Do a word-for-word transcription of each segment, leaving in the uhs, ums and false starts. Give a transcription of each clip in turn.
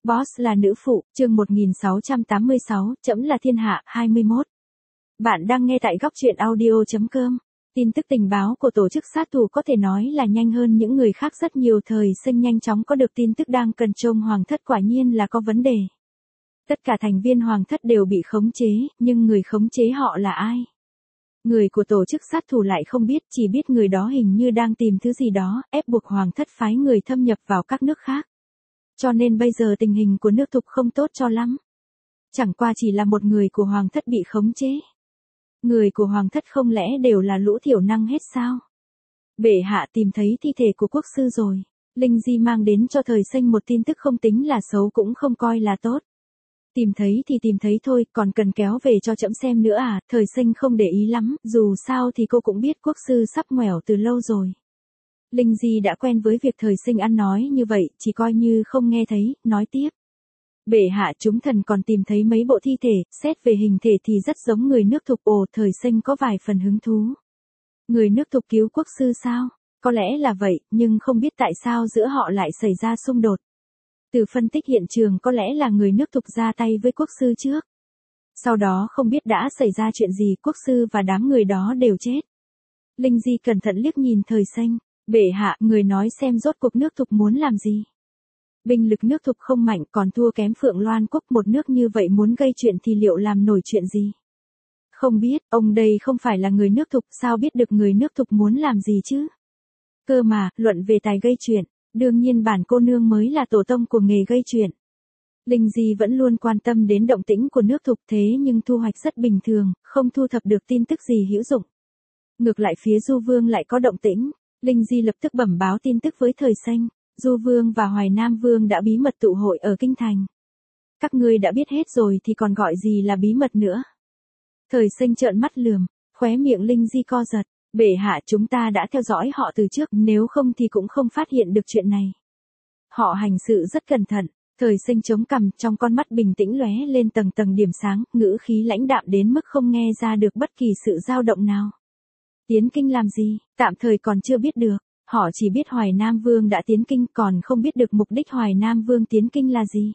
Boss là nữ phụ, chương một nghìn sáu trăm tám mươi sáu, Trẫm là thiên hạ, hai mươi mốt. Bạn đang nghe tại góc truyện audio chấm com. Tin tức tình báo của tổ chức sát thủ có thể nói là nhanh hơn những người khác rất nhiều. Thời sinh nhanh chóng có được tin tức đang cần trông hoàng thất quả nhiên là có vấn đề. Tất cả thành viên hoàng thất đều bị khống chế, nhưng người khống chế họ là ai? Người của tổ chức sát thủ lại không biết, chỉ biết người đó hình như đang tìm thứ gì đó, ép buộc hoàng thất phái người thâm nhập vào các nước khác. Cho nên bây giờ tình hình của nước Thục không tốt cho lắm. Chẳng qua chỉ là một người của hoàng thất bị khống chế. Người của hoàng thất không lẽ đều là lũ thiểu năng hết sao? Bệ hạ tìm thấy thi thể của quốc sư rồi. Linh Di mang đến cho thời sinh một tin tức không tính là xấu cũng không coi là tốt. Tìm thấy thì tìm thấy thôi, còn cần kéo về cho trẫm xem nữa à? Thời sinh không để ý lắm, dù sao thì cô cũng biết quốc sư sắp ngoẻo từ lâu rồi. Linh Di đã quen với việc thời sinh ăn nói như vậy, chỉ coi như không nghe thấy, nói tiếp. Bệ hạ, chúng thần còn tìm thấy mấy bộ thi thể, xét về hình thể thì rất giống người nước Thục. Ồ, thời sinh có vài phần hứng thú. Người nước Thục cứu quốc sư sao? Có lẽ là vậy, nhưng không biết tại sao giữa họ lại xảy ra xung đột. Từ phân tích hiện trường có lẽ là người nước Thục ra tay với quốc sư trước. Sau đó không biết đã xảy ra chuyện gì, quốc sư và đám người đó đều chết. Linh Di cẩn thận liếc nhìn thời sinh. Bệ hạ, người nói xem rốt cuộc nước Thục muốn làm gì? Binh lực nước Thục không mạnh, còn thua kém Phượng Loan quốc. Một nước như vậy muốn gây chuyện thì liệu làm nổi chuyện gì? Không biết, ông đây không phải là người nước Thục, sao biết được người nước Thục muốn làm gì chứ? Cơ mà, luận về tài gây chuyện, đương nhiên bản cô nương mới là tổ tông của nghề gây chuyện. Linh Di vẫn luôn quan tâm đến động tĩnh của nước Thục, thế nhưng thu hoạch rất bình thường, không thu thập được tin tức gì hữu dụng. Ngược lại phía Du Vương lại có động tĩnh. Linh Di lập tức bẩm báo tin tức với thời sinh. Du Vương và Hoài Nam Vương đã bí mật tụ hội ở Kinh Thành. Các ngươi đã biết hết rồi thì còn gọi gì là bí mật nữa? Thời sinh trợn mắt lườm, khóe miệng Linh Di co giật. Bệ hạ, chúng ta đã theo dõi họ từ trước, nếu không thì cũng không phát hiện được chuyện này. Họ hành sự rất cẩn thận. Thời sinh chống cằm, trong con mắt bình tĩnh lóe lên tầng tầng điểm sáng, ngữ khí lãnh đạm đến mức không nghe ra được bất kỳ sự dao động nào. Tiến kinh làm gì? Tạm thời còn chưa biết được. Họ chỉ biết Hoài Nam Vương đã tiến kinh, còn không biết được mục đích Hoài Nam Vương tiến kinh là gì.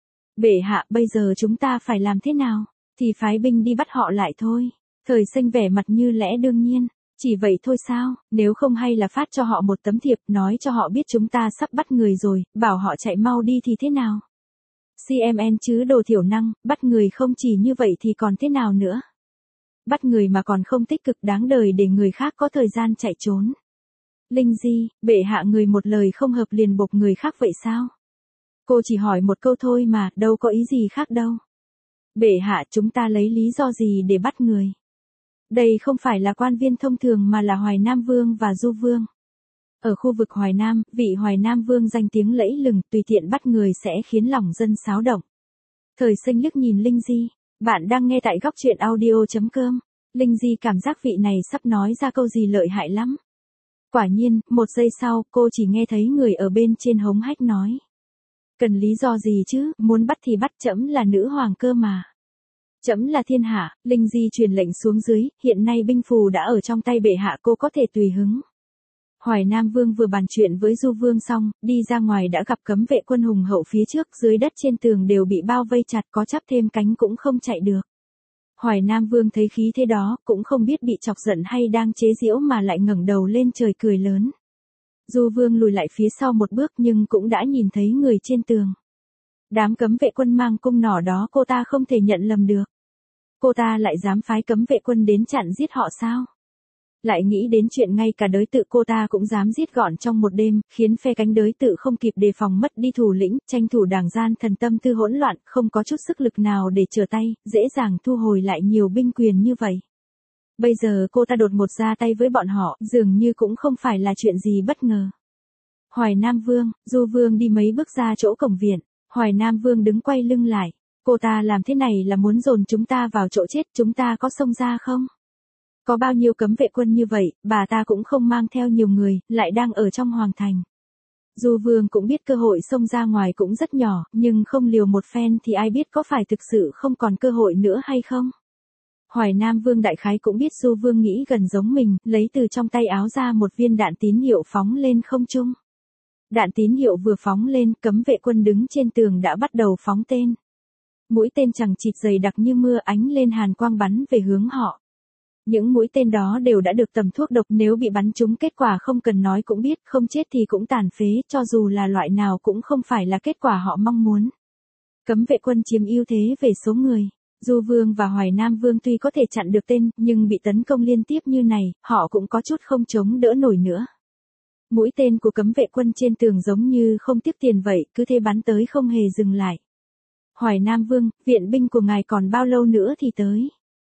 Bệ hạ, bây giờ chúng ta phải làm thế nào? Thì phái binh đi bắt họ lại thôi. Thời sinh vẻ mặt như lẽ đương nhiên. Chỉ vậy thôi sao? Nếu không hay là phát cho họ một tấm thiệp, nói cho họ biết chúng ta sắp bắt người rồi, bảo họ chạy mau đi thì thế nào? xê em en chứ đồ thiểu năng, bắt người không chỉ như vậy thì còn thế nào nữa? Bắt người mà còn không tích cực, đáng đời để người khác có thời gian chạy trốn. Linh Di, bệ hạ, người một lời không hợp liền bộc người khác vậy sao? Cô chỉ hỏi một câu thôi mà, đâu có ý gì khác đâu. Bệ hạ, chúng ta lấy lý do gì để bắt người? Đây không phải là quan viên thông thường mà là Hoài Nam Vương và Du Vương. Ở khu vực Hoài Nam, vị Hoài Nam Vương danh tiếng lẫy lừng, tùy tiện bắt người sẽ khiến lòng dân xáo động. Thời sinh liếc nhìn Linh Di. Bạn đang nghe tại góc truyện audio chấm com. Linh Di cảm giác vị này sắp nói ra câu gì lợi hại lắm. Quả nhiên, một giây sau, cô chỉ nghe thấy người ở bên trên hống hách nói. Cần lý do gì chứ, muốn bắt thì bắt, trẫm là nữ hoàng cơ mà. Trẫm là thiên hạ. Linh Di truyền lệnh xuống dưới, hiện nay binh phù đã ở trong tay bệ hạ, cô có thể tùy hứng. Hoài Nam Vương vừa bàn chuyện với Du Vương xong, đi ra ngoài đã gặp cấm vệ quân hùng hậu phía trước, dưới đất trên tường đều bị bao vây chặt, có chắp thêm cánh cũng không chạy được. Hoài Nam Vương thấy khí thế đó, cũng không biết bị chọc giận hay đang chế giễu mà lại ngẩng đầu lên trời cười lớn. Du Vương lùi lại phía sau một bước nhưng cũng đã nhìn thấy người trên tường. Đám cấm vệ quân mang cung nỏ đó cô ta không thể nhận lầm được. Cô ta lại dám phái cấm vệ quân đến chặn giết họ sao? Lại nghĩ đến chuyện ngay cả đới tự cô ta cũng dám giết gọn trong một đêm, khiến phe cánh đới tự không kịp đề phòng mất đi thủ lĩnh, tranh thủ đảng gian thần tâm tư hỗn loạn, không có chút sức lực nào để trở tay, dễ dàng thu hồi lại nhiều binh quyền như vậy. Bây giờ cô ta đột ngột ra tay với bọn họ, dường như cũng không phải là chuyện gì bất ngờ. Hoài Nam Vương, Du Vương đi mấy bước ra chỗ cổng viện, Hoài Nam Vương đứng quay lưng lại. Cô ta làm thế này là muốn dồn chúng ta vào chỗ chết, chúng ta có xông ra không? Có bao nhiêu cấm vệ quân như vậy, bà ta cũng không mang theo nhiều người, lại đang ở trong hoàng thành. Du Vương cũng biết cơ hội xông ra ngoài cũng rất nhỏ, nhưng không liều một phen thì ai biết có phải thực sự không còn cơ hội nữa hay không? Hoài Nam Vương đại khái cũng biết Du Vương nghĩ gần giống mình, lấy từ trong tay áo ra một viên đạn tín hiệu phóng lên không trung. Đạn tín hiệu vừa phóng lên, cấm vệ quân đứng trên tường đã bắt đầu phóng tên. Mũi tên chằng chịt dày đặc như mưa ánh lên hàn quang bắn về hướng họ. Những mũi tên đó đều đã được tầm thuốc độc, nếu bị bắn trúng kết quả không cần nói cũng biết, không chết thì cũng tàn phế, cho dù là loại nào cũng không phải là kết quả họ mong muốn. Cấm vệ quân chiếm ưu thế về số người. Du Vương và Hoài Nam Vương tuy có thể chặn được tên, nhưng bị tấn công liên tiếp như này, họ cũng có chút không chống đỡ nổi nữa. Mũi tên của cấm vệ quân trên tường giống như không tiếc tiền vậy, cứ thế bắn tới không hề dừng lại. Hoài Nam Vương, viện binh của ngài còn bao lâu nữa thì tới?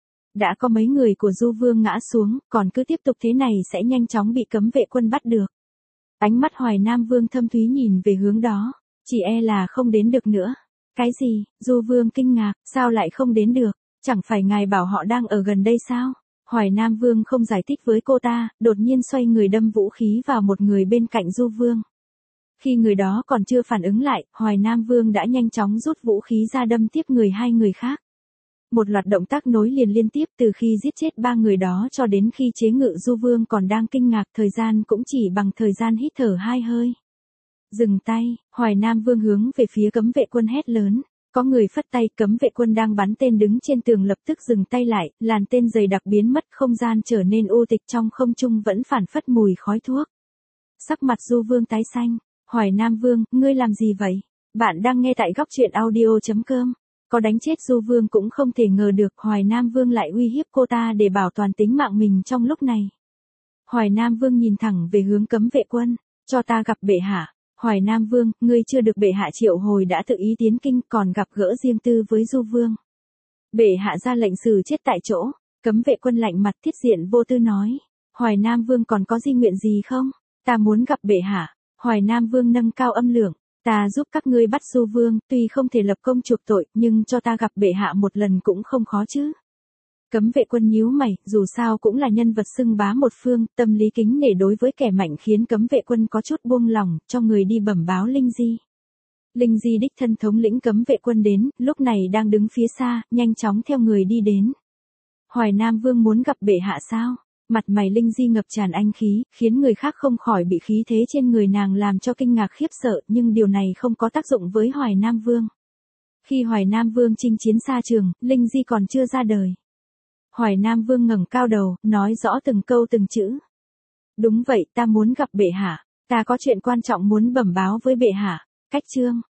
Đã có mấy người của Du Vương ngã xuống, còn cứ tiếp tục thế này sẽ nhanh chóng bị cấm vệ quân bắt được. Ánh mắt Hoài Nam Vương thâm thúy nhìn về hướng đó, chỉ e là không đến được nữa. Cái gì? Du Vương kinh ngạc, sao lại không đến được? Chẳng phải ngài bảo họ đang ở gần đây sao? Hoài Nam Vương không giải thích với cô ta, đột nhiên xoay người đâm vũ khí vào một người bên cạnh Du Vương. Khi người đó còn chưa phản ứng lại, Hoài Nam Vương đã nhanh chóng rút vũ khí ra đâm tiếp người hai người khác. Một loạt động tác nối liền liên tiếp từ khi giết chết ba người đó cho đến khi chế ngự Du Vương còn đang kinh ngạc, thời gian cũng chỉ bằng thời gian hít thở hai hơi. Dừng tay, Hoài Nam Vương hướng về phía cấm vệ quân hét lớn. Có người phất tay, cấm vệ quân đang bắn tên đứng trên tường lập tức dừng tay lại, làn tên dày đặc biến mất, không gian trở nên u tịch, trong không trung vẫn phản phất mùi khói thuốc. Sắc mặt Du Vương tái xanh. Hoài Nam Vương, ngươi làm gì vậy? Bạn đang nghe tại góc truyện audio chấm com. Có đánh chết Du Vương cũng không thể ngờ được Hoài Nam Vương lại uy hiếp cô ta để bảo toàn tính mạng mình trong lúc này. Hoài Nam Vương nhìn thẳng về hướng cấm vệ quân, cho ta gặp bệ hạ. Hoài Nam Vương, ngươi chưa được bệ hạ triệu hồi đã tự ý tiến kinh, còn gặp gỡ riêng tư với Du Vương. Bệ hạ ra lệnh xử chết tại chỗ. Cấm vệ quân lạnh mặt thiết diện vô tư nói. Hoài Nam Vương còn có di nguyện gì không? Ta muốn gặp bệ hạ. Hoài Nam Vương nâng cao âm lượng. Ta giúp các ngươi bắt Du Vương, tuy không thể lập công chuộc tội, nhưng cho ta gặp bệ hạ một lần cũng không khó chứ. Cấm vệ quân nhíu mày, dù sao cũng là nhân vật xưng bá một phương, tâm lý kính nể đối với kẻ mạnh khiến cấm vệ quân có chút buông lòng, cho người đi bẩm báo Linh Di. Linh Di đích thân thống lĩnh cấm vệ quân đến, lúc này đang đứng phía xa, nhanh chóng theo người đi đến. Hoài Nam Vương muốn gặp bệ hạ sao? Mặt mày Linh Di ngập tràn anh khí, khiến người khác không khỏi bị khí thế trên người nàng làm cho kinh ngạc khiếp sợ, nhưng điều này không có tác dụng với Hoài Nam Vương. Khi Hoài Nam Vương chinh chiến xa trường, Linh Di còn chưa ra đời. Hoài Nam Vương ngẩng cao đầu, nói rõ từng câu từng chữ. Đúng vậy, ta muốn gặp bệ hạ, ta có chuyện quan trọng muốn bẩm báo với bệ hạ. Cách chương.